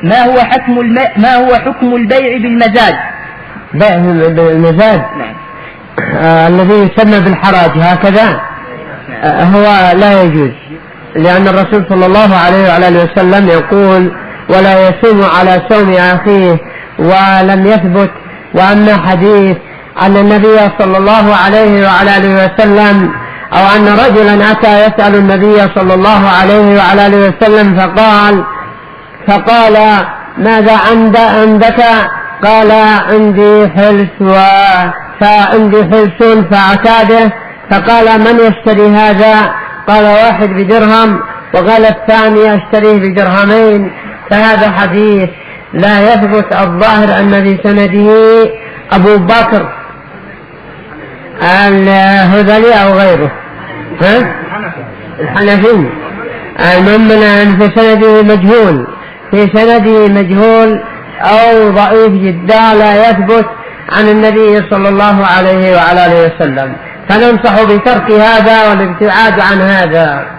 ما هو حكم البيع بالمزاد؟ بيع بالمزاد الذي يسمى بالحراج هكذا هو لا يجوز، لأن الرسول صلى الله عليه وعلى آله وسلم يقول ولا يصوم على صوم أخيه، ولم يثبت. وأما حديث أن النبي صلى الله عليه وعلى آله وسلم أو أن رجلا أتى يسأل النبي صلى الله عليه وعلى آله وسلم فقال ماذا عندك؟ قال عندي حلس فاعتاده. فقال من يشتري هذا؟ قال واحد بدرهم، وقال الثاني اشتريه بدرهمين. فهذا حديث لا يثبت. الظاهر أن في سنده أبو بكر الهذلي أو غيره الحنفي. المهم أن في سنده مجهول أو ضعيف جدا لا يثبت عن النبي صلى الله عليه وعلى آله وسلم، فننصح بترك هذا والابتعاد عن هذا.